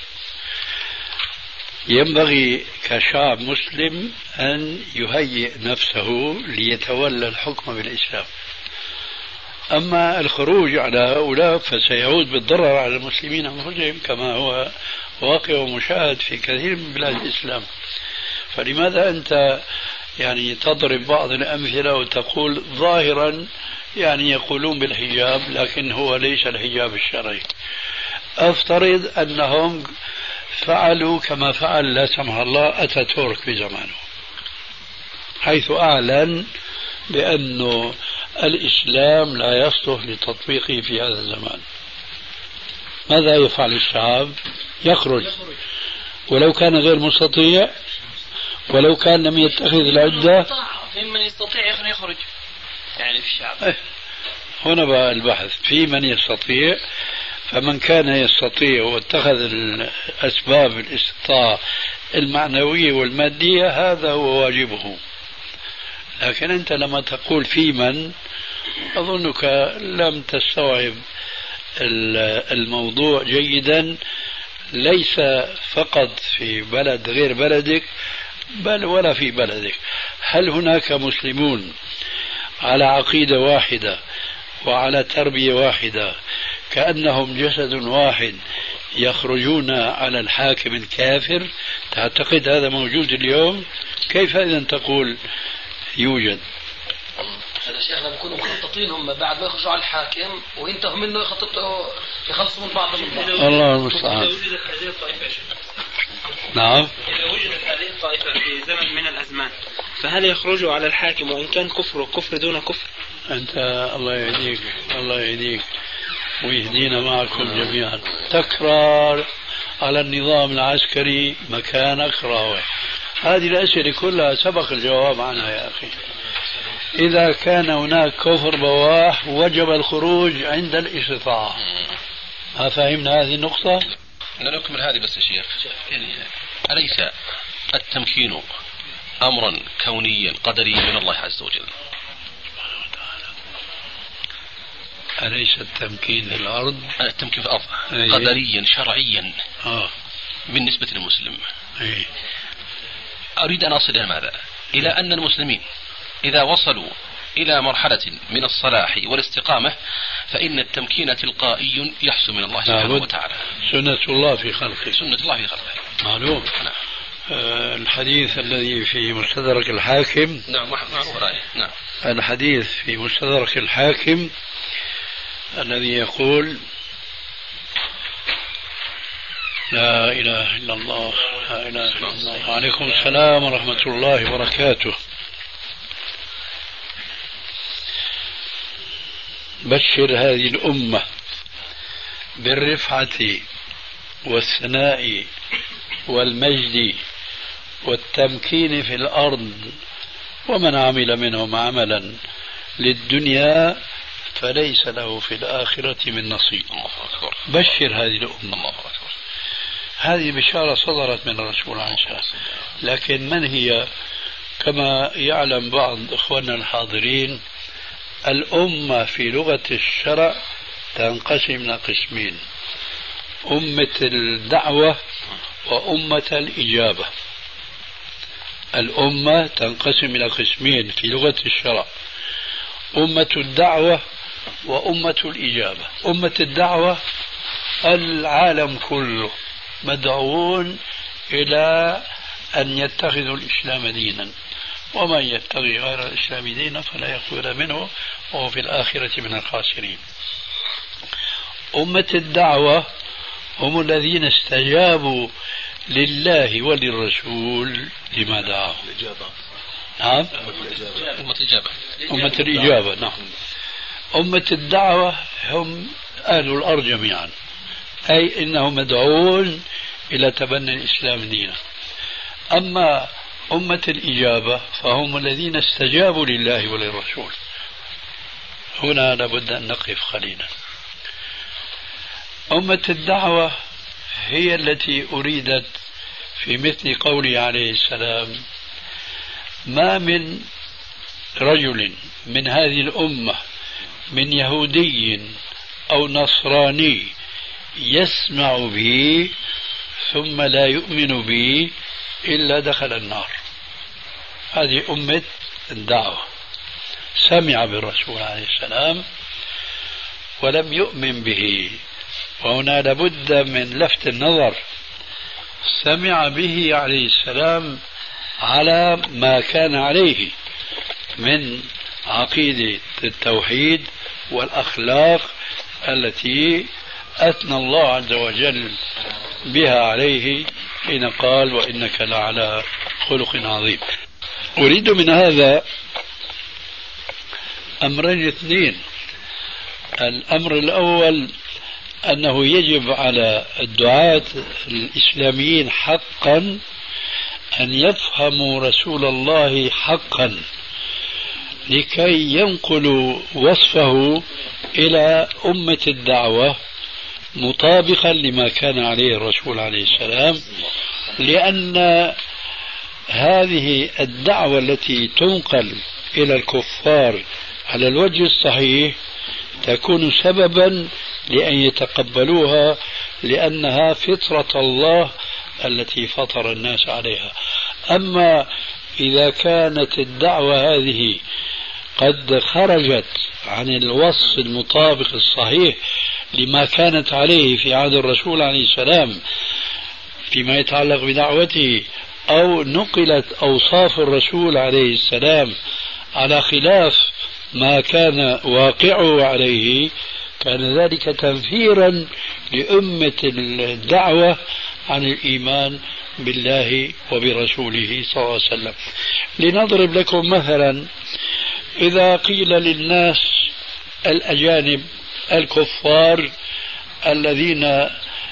Speaker 3: ينبغي كشعب مسلم أن يهيئ نفسه ليتولى الحكم بالإسلام. أما الخروج على هؤلاء فسيعود بالضرر على المسلمين أنفسهم كما هو واقع ومشاهد في كثير من بلاد الإسلام. فلماذا أنت يعني تضرب بعض الأمثلة وتقول ظاهرا يعني يقولون بالحجاب لكن هو ليس الحجاب الشرعي؟ أفترض أنهم فعلوا كما فعل لا سمح الله أتاتورك في زمانه، حيث أعلن بأنه الإسلام لا يصلح لتطبيقه في هذا الزمان. ماذا يفعل الشعب؟ يخرج، ولو كان غير مستطيع، ولو كان لم يتخذ العدة.
Speaker 9: في من يستطيع يخرج يعني في الشعب.
Speaker 3: هنا بقى البحث في من يستطيع. فمن كان يستطيع واتخذ الأسباب الاستطاعة المعنوية والمادية هذا هو واجبه. لكن أنت لما تقول في من، أظنك لم تستوعب الموضوع جيدا، ليس فقط في بلد غير بلدك بل ولا في بلدك. هل هناك مسلمون على عقيدة واحدة وعلى تربية واحدة كأنهم جسد واحد يخرجون على الحاكم الكافر؟ تعتقد هذا موجود اليوم؟ كيف إذا تقول يوجد؟
Speaker 2: هذا الشيخ لما يكونوا مخططين هم بعد ما يخرجوا على الحاكم وينتهوا منه يخلصوا من بعض
Speaker 3: الله المستعان. نعم.
Speaker 10: إذا وجدت هذه الطائفة في زمن من الأزمان فهل يخرجوا على الحاكم وإن كان كفر دون كفر؟
Speaker 3: أنت الله يهديك، الله يهديك ويهدينا معكم جميعا. تكرار على النظام العسكري مكانك راوح. هذه الأسئلة كلها سبق الجواب عنها يا أخي. إذا كان هناك كفر بواح وجب الخروج عند الاستطاعة. ما فهمنا هذه النقطة؟
Speaker 5: نكمل هذه بس يا شيخ. يعني أليس التمكين أمرا كونيا قدريا من الله عز وجل؟
Speaker 3: أليس التمكين في الأرض؟
Speaker 5: التمكين في الأرض قدريا شرعيا بالنسبة للمسلم. أريد أن أصل إلى ماذا؟ إلى أن المسلمين إذا وصلوا إلى مرحلة من الصلاح والاستقامة فإن التمكين تلقائي يحصل من الله سبحانه وتعالى.
Speaker 3: سنة الله في خلقه.
Speaker 5: سنة الله في خلقه.
Speaker 3: معلوم. الحديث الذي في مستدرك الحاكم.
Speaker 5: نعم معروف رأيه. نعم.
Speaker 3: الحديث في مستدرك الحاكم الذي يقول لا إله إلا الله لا إله إلا الله. وعليكم السلام ورحمة الله وبركاته. بشر هذه الأمة بالرفعة والثناء والمجد والتمكين في الأرض، ومن عمل منهم عملا للدنيا فليس له في الآخرة من نصيب. بشر هذه الأمة. هذه بشارة صدرت من الرسول عليه الصلاة والسلام، لكن من هي؟ كما يعلم بعض إخواننا الحاضرين، الأمة في لغة الشرع تنقسم إلى قسمين: أمة الدعوة وأمة الإجابة. الأمة تنقسم إلى قسمين في لغة الشرع: أمة الدعوة وأمة الإجابة. أمة الدعوة العالم كله مدعوون إلى أن يتخذوا الإسلام دينا، ومن يبتغي غير الإسلام دينا فلا يقبل منه وهو في الآخرة من الخاسرين. أمة الدعوة هم الذين استجابوا لله وللرسول لما دعاهم. نعم، أمة الإجابة. نعم. أمة الدعوة هم أهل الأرض جميعا، أي إنهم مدعوون إلى تبني الإسلام دينا. أما أمة الإجابة فهم الذين استجابوا لله وللرسول. هنا لابد أن نقف قليلا. أمة الدعوة هي التي أريدت في مثل قوله عليه السلام: ما من رجل من هذه الأمة من يهودي أو نصراني يسمع بي ثم لا يؤمن بي إلا دخل النار. هذه أمة الدعوة، سمع بالرسول عليه السلام ولم يؤمن به. وهنا لابد من لفت النظر: سمع به عليه السلام على ما كان عليه من عقيدة التوحيد والأخلاق التي أثنى الله عز وجل بها عليه حين قال: وإنك لعلى خلق عظيم. أريد من هذا أمرين اثنين. الأمر الأول أنه يجب على الدعاة الإسلاميين حقا أن يفهموا رسول الله حقا لكي ينقلوا وصفه إلى أمة الدعوة مطابقا لما كان عليه الرسول عليه السلام، لأن هذه الدعوة التي تنقل إلى الكفار على الوجه الصحيح تكون سببا لأن يتقبلوها، لأنها فطرة الله التي فطر الناس عليها. أما إذا كانت الدعوة هذه قد خرجت عن الوصف المطابق الصحيح لما كانت عليه في عهد الرسول عليه السلام فيما يتعلق بدعوته، أو نقلت أوصاف الرسول عليه السلام على خلاف ما كان واقعه عليه، كان ذلك تنفيرا لأمة الدعوة عن الإيمان بالله وبرسوله صلى الله عليه وسلم. لنضرب لكم مثلا: إذا قيل للناس الأجانب الكفار الذين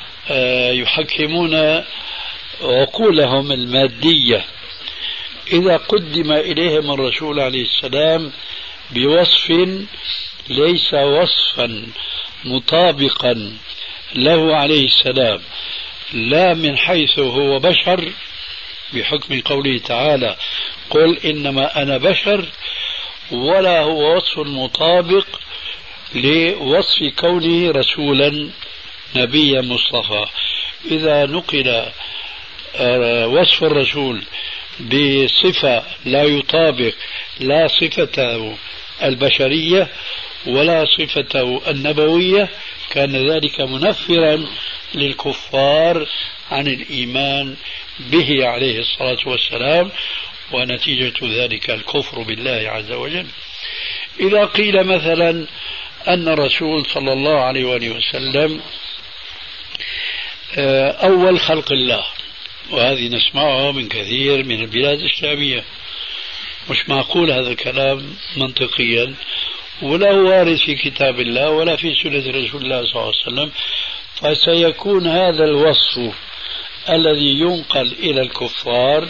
Speaker 3: يحكمون عقولهم المادية، إذا قدم إليهم الرسول عليه السلام بوصف ليس وصفا مطابقا له عليه السلام، لا من حيث هو بشر بحكم قوله تعالى: قل إنما أنا بشر، ولا هو وصف مطابق لوصف كونه رسولا نبيا مصطفى. إذا نقل وصف الرسول بصفة لا يطابق لا صفته البشرية ولا صفته النبوية، كان ذلك منفرا للكفار عن الإيمان به عليه الصلاة والسلام، ونتيجة ذلك الكفر بالله عز وجل. إذا قيل مثلا أن الرسول صلى الله عليه وآله وسلم أول خلق الله، وهذه نسمعها من كثير من البلاد الإسلامية، مش معقول هذا الكلام منطقيا، ولا وارد في كتاب الله ولا في سنة رسول الله صلى الله عليه وسلم. فسيكون هذا الوصف الذي ينقل إلى الكفار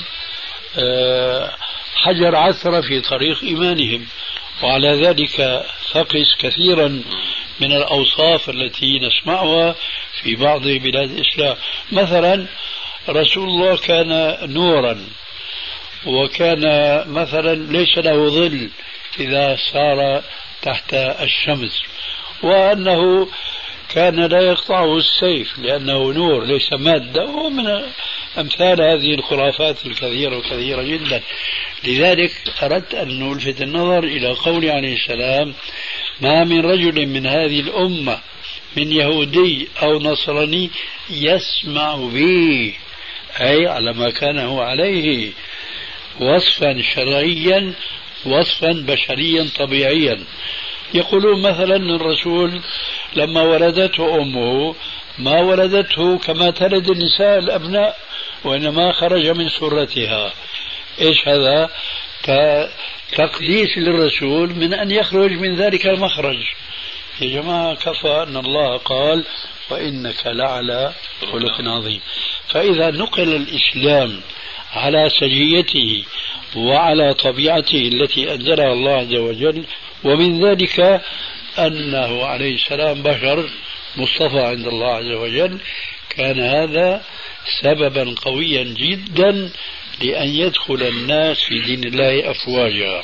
Speaker 3: حجر عثرة في طريق إيمانهم. وعلى ذلك فقس كثيرا من الأوصاف التي نسمعها في بعض بلاد الإسلام. مثلا رسول الله كان نورا، وكان مثلا ليس له ظل إذا سار تحت الشمس، وأنه كان لا يقطعه السيف لأنه نور ليس مادة، ومن أمثال هذه الخرافات الكثيرة وكثيرة جدا. لذلك أردت أن نلفت النظر إلى قول عليه السلام: ما من رجل من هذه الأمة من يهودي أو نصراني يسمع بي، أي على ما كان هو عليه، وصفا شرعيا وصفا بشريا طبيعيا. يقولون مثلا الرسول لما ولدته أمه ما ولدته كما تلد النساء الأبناء، وإنما خرج من سرتها. إيش هذا؟ تقديس للرسول من أن يخرج من ذلك المخرج. يا جماعة كفى أن الله قال: وإنك لعلى خلق عظيم. فإذا نقل الإسلام على سجيته وعلى طبيعته التي أنزلها الله عز وجل، ومن ذلك أنه عليه السلام بشر مصطفى عند الله عز وجل، كان هذا سببا قويا جدا لأن يدخل الناس في دين الله أفواجا.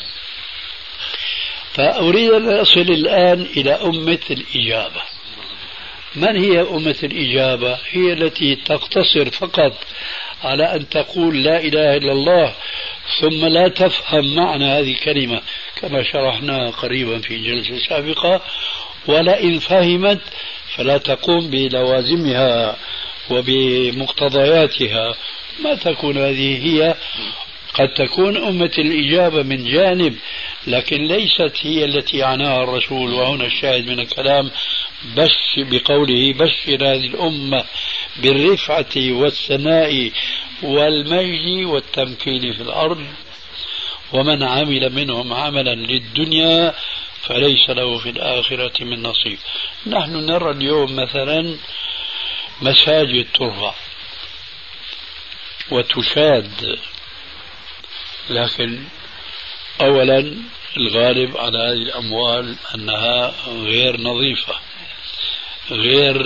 Speaker 3: فأريد أن أصل الآن إلى أمة الإجابة. من هي أمة الإجابة؟ هي التي تقتصر فقط على أن تقول لا إله إلا الله ثم لا تفهم معنى هذه الكلمة كما شرحنا قريبا في جلسة سابقة، ولئن فهمت فلا تقوم بلوازمها وبمقتضياتها. ما تكون هذه هي. قد تكون أمة الإجابة من جانب، لكن ليست هي التي عناها الرسول. وهنا الشاهد من الكلام بقوله: بشر هذه الأمة بالرفعة والثناء والمجد والتمكين في الأرض، ومن عمل منهم عملا للدنيا فليس له في الآخرة من نصيب. نحن نرى اليوم مثلا مساجد ترفع وتشاد، لكن أولا الغالب على هذه الأموال أنها غير نظيفة، غير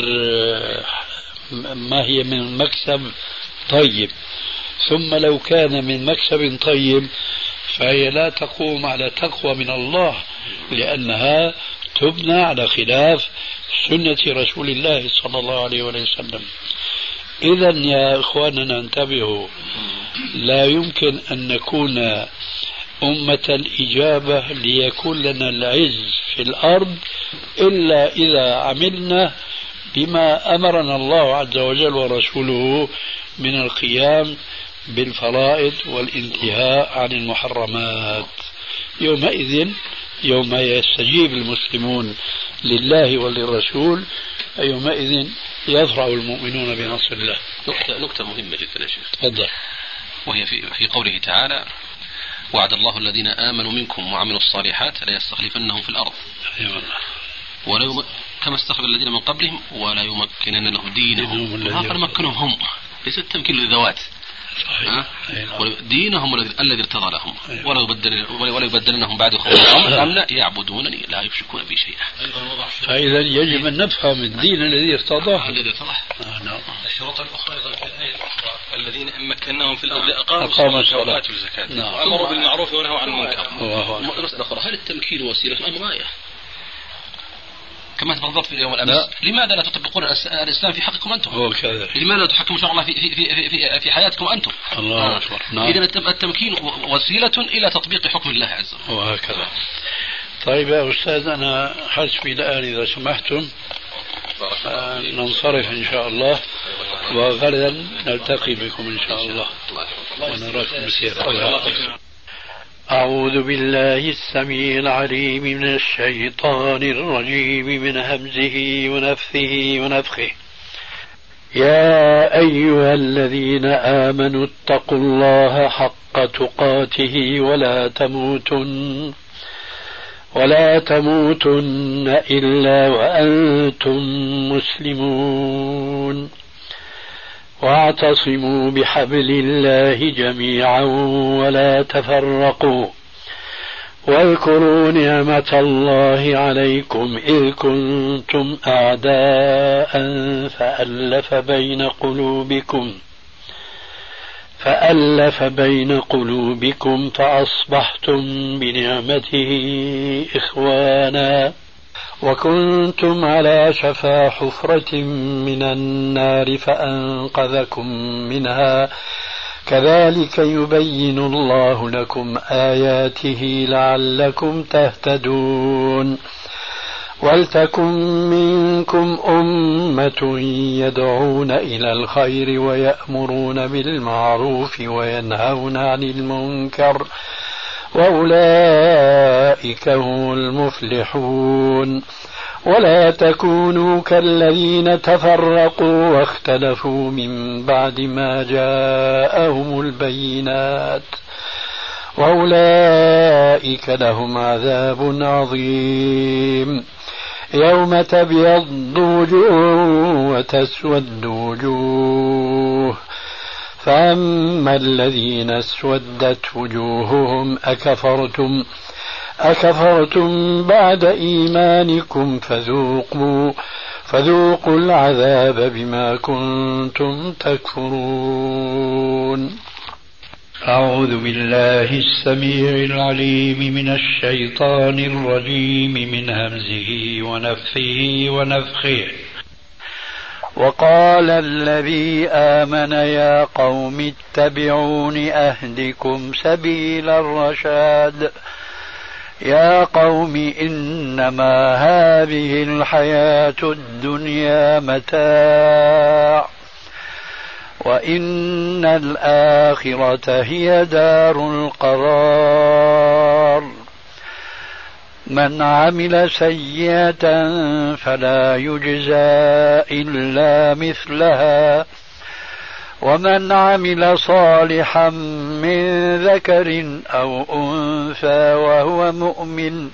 Speaker 3: ما هي من مكسب طيب. ثم لو كان من مكسب طيب فهي لا تقوم على تقوى من الله، لأنها تبنى على خلاف سنة رسول الله صلى الله عليه وسلم. إذا يا إخواننا انتبهوا، لا يمكن أن نكون أمة الإجابة ليكون لنا العز في الأرض إلا إذا عملنا بما أمرنا الله عز وجل ورسوله من القيام بالفرائض والانتهاء عن المحرمات. يومئذ يوم يستجيب المسلمون لله وللرسول، يومئذ يفرح المؤمنون بنصر الله.
Speaker 5: نقطة مهمة جدا يا شيخ،
Speaker 3: تفضل.
Speaker 5: وهي في قوله تعالى: وعد الله الذين آمنوا منكم وعملوا الصالحات ليستخلفنهم في الأرض كما استخلف الذين من قبلهم ولا يمكنن لهم دينهم. هذا مكنهم هم، ليس التمكين للذوات، دينهم الذي ارتضى لهم، ولا يبدلنهم بعد خوفهم يعبدونني لا يشركون بي شيئا.
Speaker 3: فإذا يجب أن نفهم الدين الذي ارتضاه.
Speaker 4: الشروط الأخرى أيضا في الآية الأخرى: الذين مكناهم في الأرض
Speaker 5: أقاموا الصلاة والزكاة
Speaker 4: وأمروا بالمعروف ونهوا عن المنكر.
Speaker 5: مسألة أخرى: هل التمكين وسيلة أم غاية؟ كما تفضلت في اليوم الأمس، لماذا لا تطبقون الإسلام في حقكم أنتم؟ لماذا لا تحكموا شرع الله في حياتكم أنتم؟
Speaker 3: الله أكبر.
Speaker 5: إذن التمكين وسيلة إلى تطبيق حكم الله عز وجل.
Speaker 3: وهكذا. طيب يا أستاذ، أنا حسبي الآن إذا سمحتم ننصرف إن شاء الله، وغدا نلتقي بكم إن شاء الله ونراكم بخير. أعوذ بالله السميع العليم من الشيطان الرجيم، من همزه ونفثه ونفخه. يا أيها الذين آمنوا اتقوا الله حق تقاته ولا تموتن إلا وأنتم مسلمون، واعتصموا بحبل الله جميعا ولا تفرقوا واذكروا نعمة الله عليكم إذ كنتم أعداء فألف بين قلوبكم فأصبحتم بنعمته إخوانا وكنتم على شفا حفرة من النار فأنقذكم منها كذلك يبين الله لكم آياته لعلكم تهتدون ولتكن منكم أمة يدعون إلى الخير ويأمرون بالمعروف وينهون عن المنكر وأولئك هم المفلحون ولا تكونوا كالذين تفرقوا واختلفوا من بعد ما جاءهم البينات وأولئك لهم عذاب عظيم يوم تبيض وجوه وتسود وجوه فأما الذين اسودت وجوههم أكفرتم بعد إيمانكم فذوقوا العذاب بما كنتم تكفرون. أعوذ بالله السميع العليم من الشيطان الرجيم من همزه ونفثه ونفخه. وقال الذي آمن يا قوم اتبعون أهدكم سبيل الرشاد يا قوم إنما هذه الحياة الدنيا متاع وإن الآخرة هي دار القرار من عمل سيئة فلا يجزى إلا مثلها ومن عمل صالحا من ذكر أو أنثى وهو مؤمن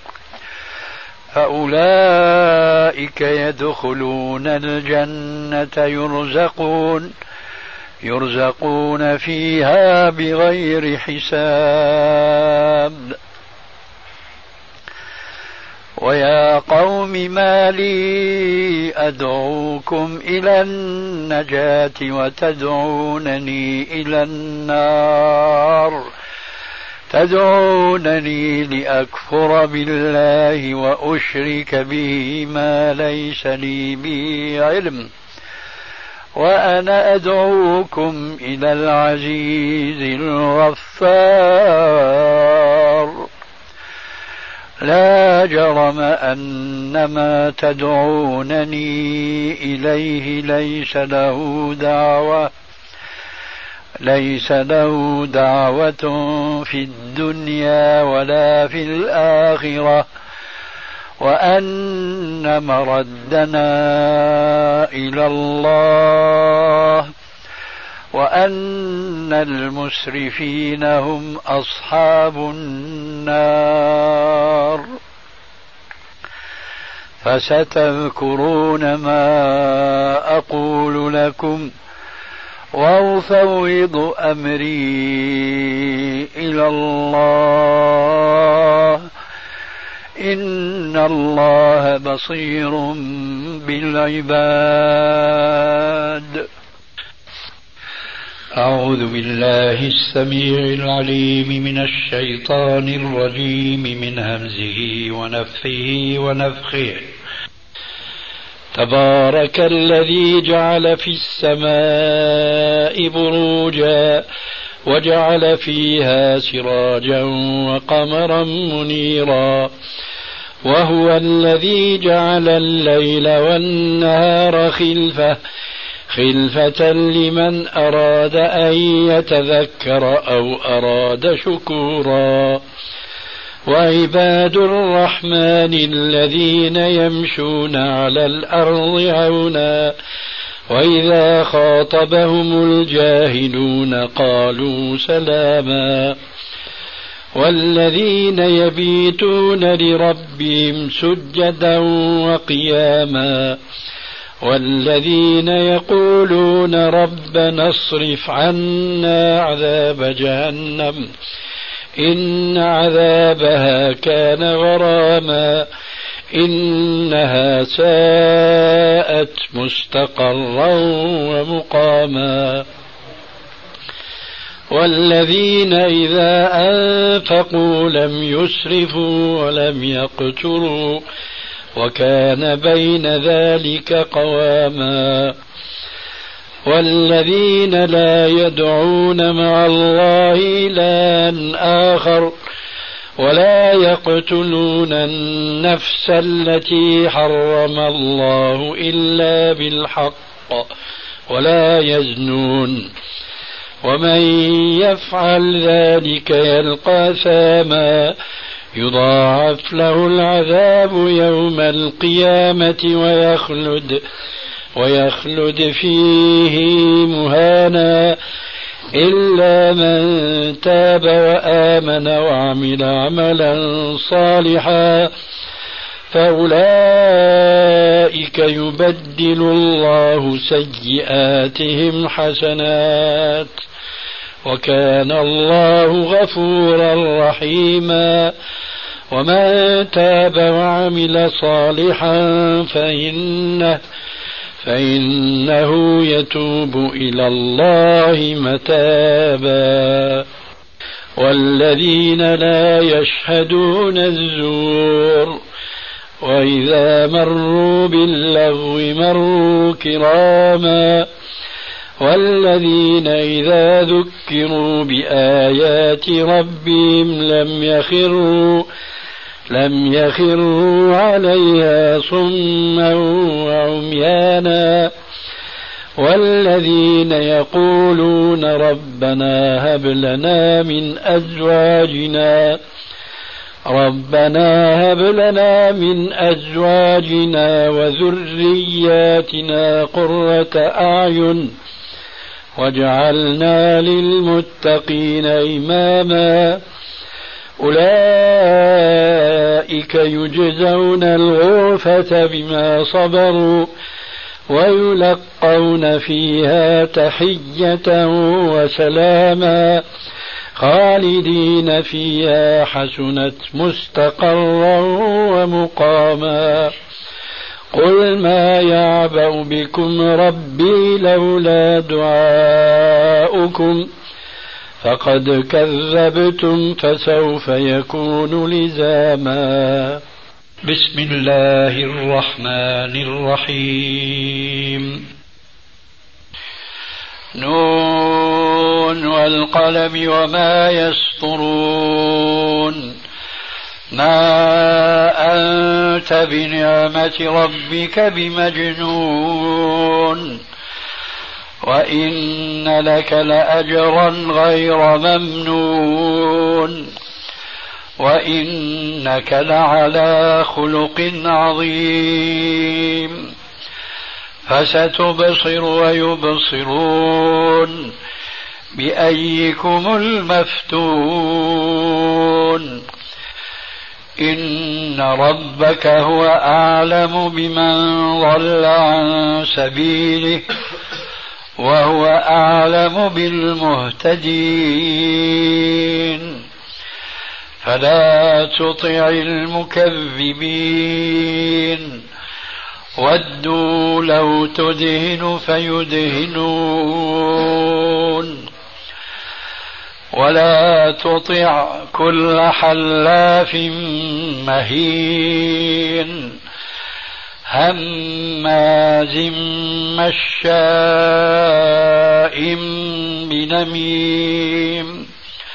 Speaker 3: فأولئك يدخلون الجنة يرزقون فيها بغير حساب. ويا قوم ما لي أدعوكم إلى النجاة وتدعونني إلى النار تدعونني لأكفر بالله وأشرك به ما ليس لي به علم وأنا أدعوكم إلى العزيز الغفار لا جرم أن ما تدعونني إليه ليس له دعوة في الدنيا ولا في الآخرة وأن مردنا إلى الله وأن المسرفين هم أصحاب النار. فستذكرون ما أقول لكم وأفوض أمري إلى الله إن الله بصير بالعباد. أعوذ بالله السميع العليم من الشيطان الرجيم من همزه ونفثه ونفخه. تبارك الذي جعل في السماء بروجا وجعل فيها سراجا وقمرا منيرا وهو الذي جعل الليل والنهار خلفة لمن أراد أن يتذكر أو أراد شكورا. وعباد الرحمن الذين يمشون على الأرض هونا وإذا خاطبهم الجاهلون قالوا سلاما. والذين يبيتون لربهم سجدا وقياما والذين يقولون ربنا اصرف عنا عذاب جهنم إن عذابها كان غراما إنها ساءت مستقرا ومقاما والذين إذا أنفقوا لم يسرفوا ولم يقتروا وكان بين ذلك قواما والذين لا يدعون مع الله إلها آخر ولا يقتلون النفس التي حرم الله إلا بالحق ولا يزنون ومن يفعل ذلك يلقى أثاما يضاعف له العذاب يوم القيامة ويخلد فيه مهانا إلا من تاب وآمن وعمل عملا صالحا فأولئك يبدل الله سيئاتهم حسنات وكان الله غفورا رحيما ومن تاب وعمل صالحا فإنه يتوب إلى الله متابا والذين لا يشهدون الزور وإذا مروا باللغو مروا كراما والذين إذا ذكروا بآيات ربهم لم يخروا عليها صما وعميانا والذين يقولون ربنا هب لنا من أزواجنا وذرياتنا قرة أعين واجعلنا للمتقين إماما أولئك يجزون الغرفة بما صبروا ويلقون فيها تحية وسلاما خالدين فيها حسنت مستقرا ومقاما قل ما يعبأ بكم ربي لولا دعاؤكم فقد كذبتم فسوف يكون لزاما بسم الله الرحمن الرحيم نون والقلم وما يسطرون ما أنت بنعمة ربك بمجنون وإن لك لأجرا غير ممنون وإنك لعلى خلق عظيم فستبصر ويبصرون بأيكم المفتون إن ربك هو أعلم بمن ضل عن سبيله وهو أعلم بالمهتدين فلا تطع المكذبين ودوا لو تدهن فيدهنون ولا تطع كل حلاف مهين هماز مشاء بنميم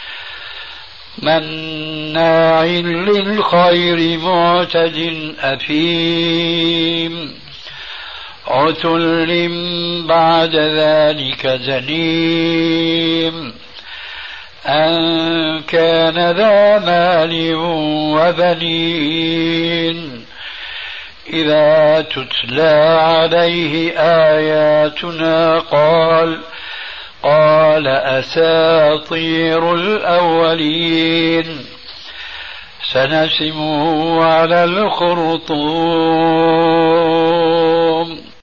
Speaker 3: مناع للخير معتد أثيم عتل بعد ذلك زنيم أن كان ذا مال وبنين إذا تتلى عليه آياتنا قال أساطير الأولين سنسمه على الخرطوم